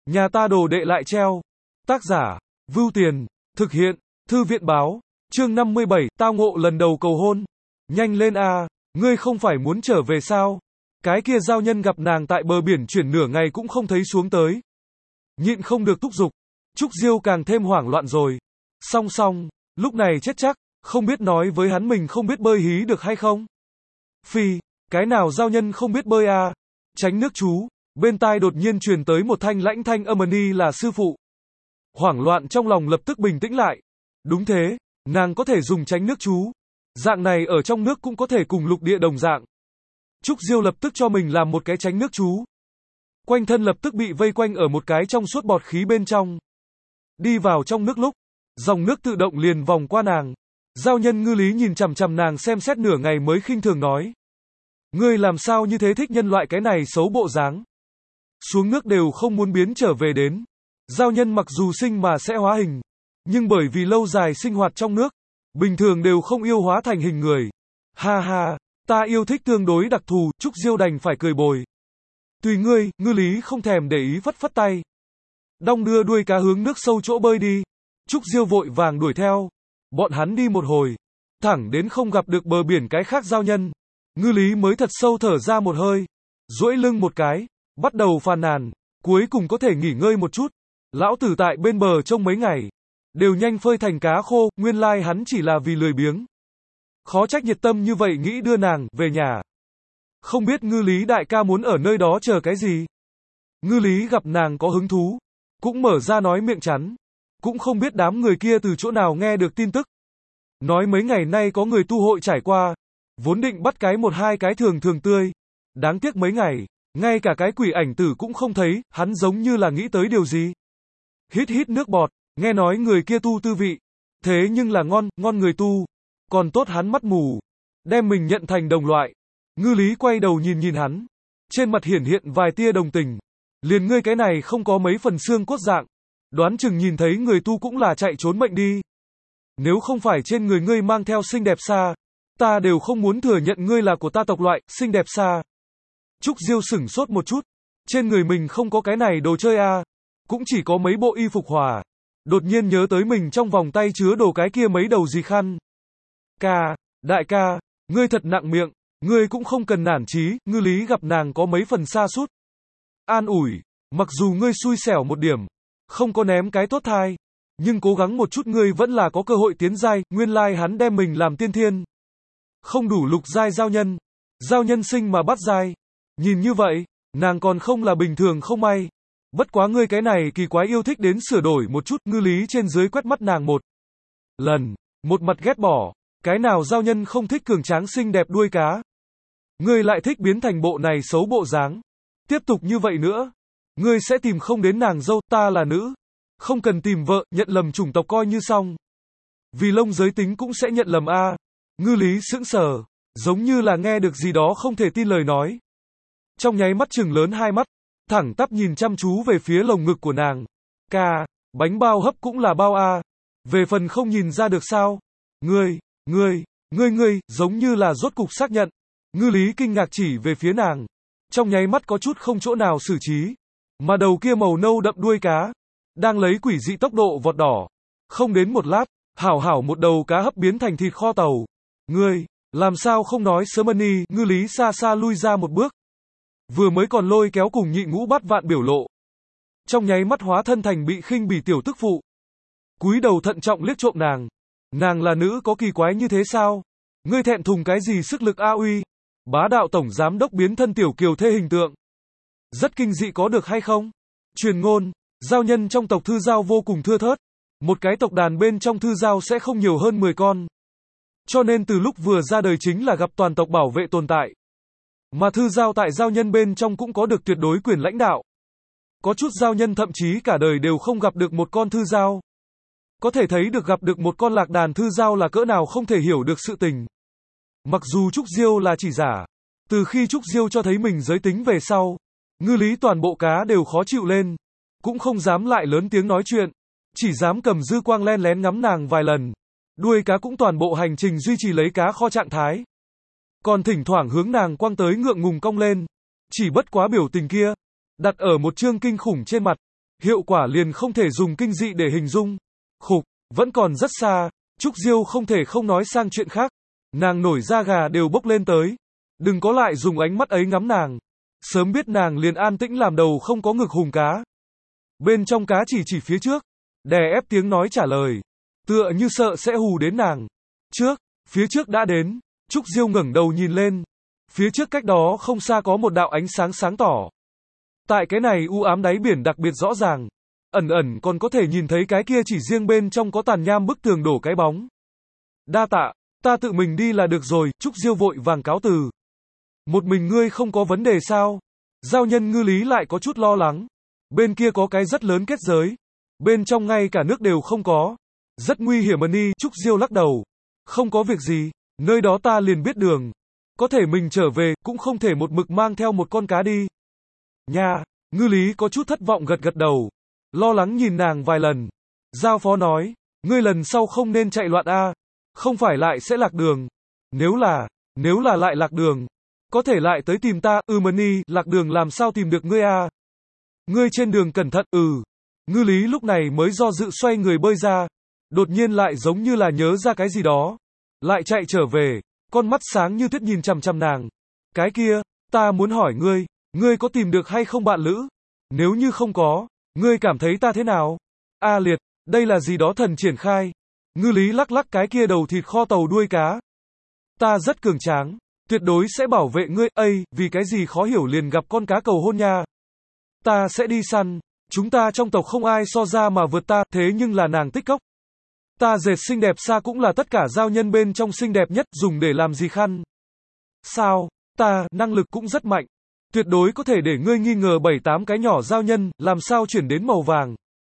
Nhà ta đồ đệ lại treo. Tác giả, Vưu Tiền, thực hiện, Thư viện báo, chương 57, tao ngộ lần đầu cầu hôn. Nhanh lên a, ngươi không phải muốn trở về sao? Cái kia giao nhân gặp nàng tại bờ biển chuyển nửa ngày cũng không thấy xuống tới. Nhịn không được thúc giục. Trúc Diêu càng thêm hoảng loạn rồi. Song, lúc này chết chắc, không biết nói với hắn mình không biết bơi hí được hay không? Phi, cái nào giao nhân không biết bơi à? Tránh nước chú, bên tai đột nhiên truyền tới một thanh lãnh thanh âm ni là sư phụ. Hoảng loạn trong lòng lập tức bình tĩnh lại. Đúng thế, nàng có thể dùng tránh nước chú. Dạng này ở trong nước cũng có thể cùng lục địa đồng dạng. Trúc Diêu lập tức cho mình làm một cái tránh nước chú. Quanh thân lập tức bị vây quanh ở một cái trong suốt bọt khí bên trong. Đi vào trong nước lúc, dòng nước tự động liền vòng qua nàng. Giao nhân Ngư Lý nhìn chằm chằm nàng xem xét nửa ngày mới khinh thường nói. Ngươi làm sao như thế thích nhân loại cái này xấu bộ dáng. Xuống nước đều không muốn biến trở về đến. Giao nhân mặc dù sinh mà sẽ hóa hình, nhưng bởi vì lâu dài sinh hoạt trong nước, bình thường đều không yêu hóa thành hình người. Ha ha, ta yêu thích tương đối đặc thù, Trúc Diêu đành phải cười bồi. Tùy ngươi, Ngư Lý không thèm để ý phất phất tay. Đong đưa đuôi cá hướng nước sâu chỗ bơi đi. Trúc Diêu vội vàng đuổi theo. Bọn hắn đi một hồi, thẳng đến không gặp được bờ biển cái khác giao nhân. Ngư Lý mới thật sâu thở ra một hơi, duỗi lưng một cái, bắt đầu phàn nàn, cuối cùng có thể nghỉ ngơi một chút. Lão tử tại bên bờ trông mấy ngày, đều nhanh phơi thành cá khô, nguyên lai hắn chỉ là vì lười biếng. Khó trách nhiệt tâm như vậy nghĩ đưa nàng về nhà. Không biết Ngư Lý đại ca muốn ở nơi đó chờ cái gì? Ngư Lý gặp nàng có hứng thú, cũng mở ra nói miệng chắn. Cũng không biết đám người kia từ chỗ nào nghe được tin tức. Nói mấy ngày nay có người tu hội trải qua, vốn định bắt cái một hai cái thường tươi. Đáng tiếc mấy ngày, ngay cả cái quỷ ảnh tử cũng không thấy, hắn giống như là nghĩ tới điều gì. Hít nước bọt, nghe nói người kia tu tư vị. Thế nhưng là ngon người tu. Còn tốt hắn mắt mù, đem mình nhận thành đồng loại. Ngư Lý quay đầu nhìn hắn. Trên mặt hiển hiện vài tia đồng tình. Liền ngươi cái này không có mấy phần xương cốt dạng. Đoán chừng nhìn thấy người tu cũng là chạy trốn mệnh đi. Nếu không phải trên người ngươi mang theo xinh đẹp xa, ta đều không muốn thừa nhận ngươi là của ta tộc loại, xinh đẹp xa. Trúc Diêu sửng sốt một chút. Trên người mình không có cái này đồ chơi à. Cũng chỉ có mấy bộ y phục hòa. Đột nhiên nhớ tới mình trong vòng tay chứa đồ cái kia mấy đầu gì khăn. Đại ca, ngươi thật nặng miệng, ngươi cũng không cần nản chí. Ngư Lý gặp nàng có mấy phần xa sút, an ủi, mặc dù ngươi xui xẻo một điểm, không có ném cái tốt thai, nhưng cố gắng một chút ngươi vẫn là có cơ hội tiến giai. Nguyên lai hắn đem mình làm tiên thiên, không đủ lục giai giao nhân sinh mà bắt giai. Nhìn như vậy, nàng còn không là bình thường không may. Bất quá ngươi cái này kỳ quái yêu thích đến sửa đổi một chút. Ngư Lý trên dưới quét mắt nàng một lần, một mặt ghét bỏ. Cái nào giao nhân không thích cường tráng xinh đẹp đuôi cá? Ngươi lại thích biến thành bộ này xấu bộ dáng. Tiếp tục như vậy nữa, ngươi sẽ tìm không đến nàng dâu. Ta là nữ, không cần tìm vợ, nhận lầm chủng tộc coi như xong. Vì lông giới tính cũng sẽ nhận lầm a. Ngư Lý sững sờ, giống như là nghe được gì đó không thể tin lời nói. Trong nháy mắt trừng lớn hai mắt, thẳng tắp nhìn chăm chú về phía lồng ngực của nàng. Bánh bao hấp cũng là bao a. Về phần không nhìn ra được sao? Ngươi, giống như là rốt cục xác nhận. Ngư Lý kinh ngạc chỉ về phía nàng. Trong nháy mắt có chút không chỗ nào xử trí. Mà đầu kia màu nâu đậm đuôi cá, đang lấy quỷ dị tốc độ vọt đỏ. Không đến một lát, hảo một đầu cá hấp biến thành thịt kho tàu. Ngươi, làm sao không nói sớm đi? Ngư Lý xa xa lui ra một bước. Vừa mới còn lôi kéo cùng nhị ngũ bát vạn biểu lộ. Trong nháy mắt hóa thân thành bị khinh bỉ tiểu tức phụ. Cúi đầu thận trọng liếc trộm nàng. Nàng là nữ có kỳ quái như thế sao? Ngươi thẹn thùng cái gì sức lực a uy? Bá đạo tổng giám đốc biến thân tiểu kiều thê hình tượng. Rất kinh dị có được hay không? Truyền ngôn, giao nhân trong tộc Thư Giao vô cùng thưa thớt. Một cái tộc đàn bên trong Thư Giao sẽ không nhiều hơn 10 con. Cho nên từ lúc vừa ra đời chính là gặp toàn tộc bảo vệ tồn tại. Mà Thư Giao tại giao nhân bên trong cũng có được tuyệt đối quyền lãnh đạo. Có chút giao nhân thậm chí cả đời đều không gặp được một con Thư Giao. Có thể thấy được gặp được một con lạc đàn Thư Giao là cỡ nào không thể hiểu được sự tình. Mặc dù Trúc Diêu là chỉ giả, từ khi Trúc Diêu cho thấy mình giới tính về sau, Ngư Lý toàn bộ cá đều khó chịu lên, cũng không dám lại lớn tiếng nói chuyện, chỉ dám cầm dư quang len lén ngắm nàng vài lần. Đuôi cá cũng toàn bộ hành trình duy trì lấy cá kho trạng thái. Còn thỉnh thoảng hướng nàng quăng tới ngượng ngùng cong lên, chỉ bất quá biểu tình kia, đặt ở một chương kinh khủng trên mặt, hiệu quả liền không thể dùng kinh dị để hình dung. Khục, vẫn còn rất xa, Trúc Diêu không thể không nói sang chuyện khác. Nàng nổi da gà đều bốc lên tới. Đừng có lại dùng ánh mắt ấy ngắm nàng. Sớm biết nàng liền an tĩnh làm đầu không có ngực hùng cá. Bên trong cá chỉ phía trước, đè ép tiếng nói trả lời. Tựa như sợ sẽ hù đến nàng. Phía trước đã đến, Trúc Diêu ngẩng đầu nhìn lên. Phía trước cách đó không xa có một đạo ánh sáng sáng tỏ. Tại cái này u ám đáy biển đặc biệt rõ ràng. Ẩn ẩn còn có thể nhìn thấy cái kia chỉ riêng bên trong có tàn nham bức tường đổ cái bóng. Đa tạ, ta tự mình đi là được rồi, Trúc Diêu vội vàng cáo từ. Một mình ngươi không có vấn đề sao? Giao nhân Ngư Lý lại có chút lo lắng. Bên kia có cái rất lớn kết giới. Bên trong ngay cả nước đều không có. Rất nguy hiểm đi, Trúc Diêu lắc đầu. Không có việc gì, nơi đó ta liền biết đường. Có thể mình trở về, cũng không thể một mực mang theo một con cá đi. Nha, Ngư Lý có chút thất vọng gật gật đầu. Lo lắng nhìn nàng vài lần. Giao phó nói, ngươi lần sau không nên chạy loạn a, không phải lại sẽ lạc đường. Nếu là lại lạc đường, có thể lại tới tìm ta, Mani, lạc đường làm sao tìm được ngươi a? Ngươi trên đường cẩn thận, Ngư Lý lúc này mới do dự xoay người bơi ra. Đột nhiên lại giống như là nhớ ra cái gì đó. Lại chạy trở về, con mắt sáng như tuyết nhìn chằm chằm nàng. Cái kia, ta muốn hỏi ngươi có tìm được hay không bạn lữ? Nếu như không có, ngươi cảm thấy ta thế nào? A liệt, đây là gì đó thần triển khai. Ngư Lý lắc lắc cái kia đầu thịt kho tàu đuôi cá. Ta rất cường tráng, tuyệt đối sẽ bảo vệ ngươi, vì cái gì khó hiểu liền gặp con cá cầu hôn nha. Ta sẽ đi săn, chúng ta trong tộc không ai so ra mà vượt ta, thế nhưng là nàng tích cốc. Ta dệt xinh đẹp xa cũng là tất cả giao nhân bên trong xinh đẹp nhất, dùng để làm gì khăn. Sao, ta, năng lực cũng rất mạnh. Tuyệt đối có thể để ngươi nghi ngờ 7-8 cái nhỏ giao nhân, làm sao chuyển đến màu vàng.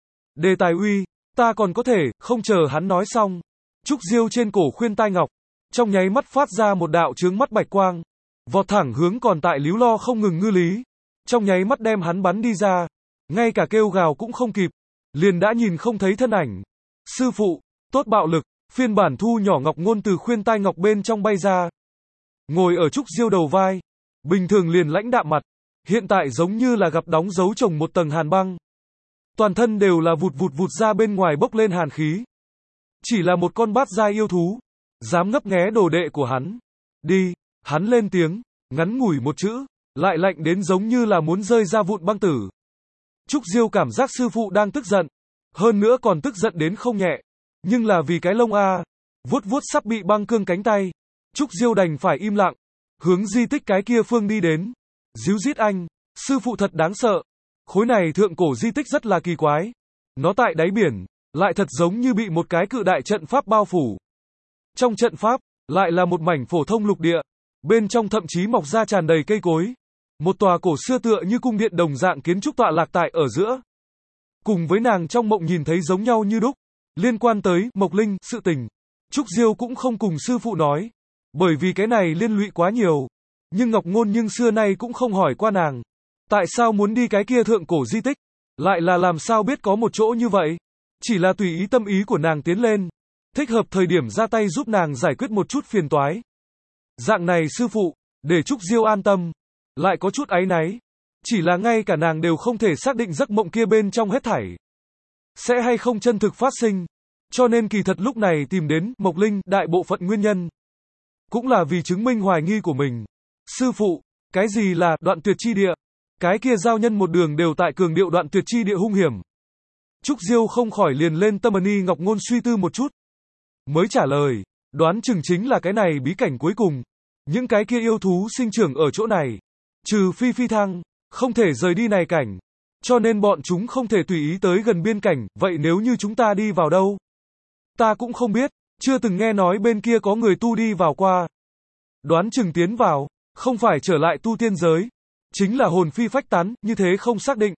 Đề tài uy, ta còn có thể, không chờ hắn nói xong. Trúc Diêu trên cổ khuyên tai ngọc, trong nháy mắt phát ra một đạo chướng mắt bạch quang. Vọt thẳng hướng còn tại líu lo không ngừng Ngư Lý. Trong nháy mắt đem hắn bắn đi ra. Ngay cả kêu gào cũng không kịp. Liền đã nhìn không thấy thân ảnh. Sư phụ, tốt bạo lực, phiên bản thu nhỏ ngọc ngôn từ khuyên tai ngọc bên trong bay ra. Ngồi ở Trúc Diêu đầu vai. Bình thường liền lãnh đạm mặt. Hiện tại giống như là gặp đóng dấu chồng một tầng hàn băng. Toàn thân đều là vụt vụt ra bên ngoài bốc lên hàn khí. Chỉ là một con bát giai yêu thú. Dám ngấp nghé đồ đệ của hắn. Đi, hắn lên tiếng, ngắn ngủi một chữ, lại lạnh đến giống như là muốn rơi ra vụn băng tử. Trúc Diêu cảm giác sư phụ đang tức giận. Hơn nữa còn tức giận đến không nhẹ. Nhưng là vì cái lông a, vuốt vuốt sắp bị băng cương cánh tay. Trúc Diêu đành phải im lặng. Hướng di tích cái kia phương đi đến. Díu dít anh, sư phụ thật đáng sợ. Khối này thượng cổ di tích rất là kỳ quái. Nó tại đáy biển, lại thật giống như bị một cái cự đại trận pháp bao phủ. Trong trận pháp, lại là một mảnh phổ thông lục địa. Bên trong thậm chí mọc ra tràn đầy cây cối. Một tòa cổ xưa tựa như cung điện đồng dạng kiến trúc tọa lạc tại ở giữa. Cùng với nàng trong mộng nhìn thấy giống nhau như đúc. Liên quan tới Mộc Linh, sự tình. Trúc Diêu cũng không cùng sư phụ nói. Bởi vì cái này liên lụy quá nhiều. Nhưng Ngọc Ngôn xưa nay cũng không hỏi qua nàng. Tại sao muốn đi cái kia thượng cổ di tích? Lại là làm sao biết có một chỗ như vậy? Chỉ là tùy ý tâm ý của nàng tiến lên. Thích hợp thời điểm ra tay giúp nàng giải quyết một chút phiền toái. Dạng này sư phụ, để Trúc Diêu an tâm. Lại có chút áy náy. Chỉ là ngay cả nàng đều không thể xác định giấc mộng kia bên trong hết thảy sẽ hay không chân thực phát sinh. Cho nên kỳ thật lúc này tìm đến Mộc Linh đại bộ phận nguyên nhân. Cũng là vì chứng minh hoài nghi của mình. Sư phụ, cái gì là đoạn tuyệt chi địa? Cái kia giao nhân một đường đều tại cường điệu đoạn tuyệt chi địa hung hiểm. Trúc Diêu không khỏi liền lên tâm Mani Ngọc Ngôn suy tư một chút. Mới trả lời, đoán chừng chính là cái này bí cảnh cuối cùng. Những cái kia yêu thú sinh trưởng ở chỗ này. Trừ phi thăng, không thể rời đi này cảnh. Cho nên bọn chúng không thể tùy ý tới gần biên cảnh, vậy nếu như chúng ta đi vào đâu? Ta cũng không biết, chưa từng nghe nói bên kia có người tu đi vào qua. Đoán chừng tiến vào, không phải trở lại tu tiên giới. Chính là hồn phi phách tán, như thế không xác định.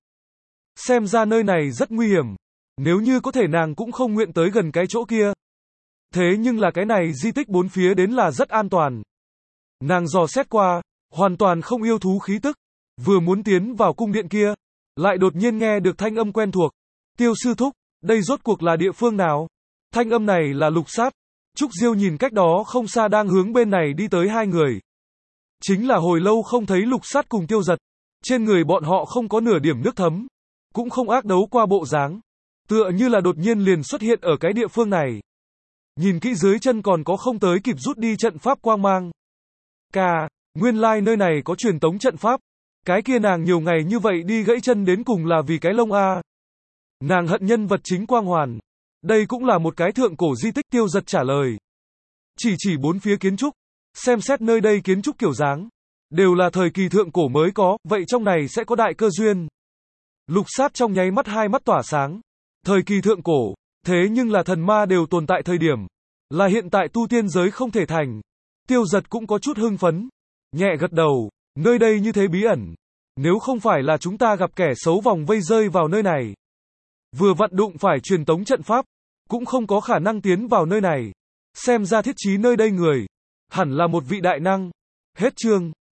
Xem ra nơi này rất nguy hiểm. Nếu như có thể nàng cũng không nguyện tới gần cái chỗ kia. Thế nhưng là cái này di tích bốn phía đến là rất an toàn. Nàng dò xét qua, hoàn toàn không yêu thú khí tức. Vừa muốn tiến vào cung điện kia, lại đột nhiên nghe được thanh âm quen thuộc. Tiêu sư thúc, đây rốt cuộc là địa phương nào? Thanh âm này là Lục Sát. Trúc Diêu nhìn cách đó không xa đang hướng bên này đi tới hai người. Chính là hồi lâu không thấy Lục Sát cùng Tiêu Giật. Trên người bọn họ không có nửa điểm nước thấm. cũng không ác đấu qua bộ dáng, tựa như là đột nhiên liền xuất hiện ở cái địa phương này. Nhìn kỹ dưới chân còn có không tới kịp rút đi trận pháp quang mang. Nguyên lai nơi này có truyền tống trận pháp. Cái kia nàng nhiều ngày như vậy đi gãy chân đến cùng là vì cái lông a. Nàng hận nhân vật chính Quang Hoàn. Đây cũng là một cái thượng cổ di tích, Tiêu Giật trả lời. Chỉ bốn phía kiến trúc, xem xét nơi đây kiến trúc kiểu dáng, đều là thời kỳ thượng cổ mới có, vậy trong này sẽ có đại cơ duyên. Lục Sát trong nháy mắt hai mắt tỏa sáng. Thời kỳ thượng cổ, thế nhưng là thần ma đều tồn tại thời điểm, là hiện tại tu tiên giới không thể thành. Tiêu Giật cũng có chút hưng phấn, nhẹ gật đầu, nơi đây như thế bí ẩn, nếu không phải là chúng ta gặp kẻ xấu vòng vây rơi vào nơi này, vừa vặn đụng phải truyền tống trận pháp, cũng không có khả năng tiến vào nơi này. Xem ra thiết trí nơi đây người, hẳn là một vị đại năng. Hết chương.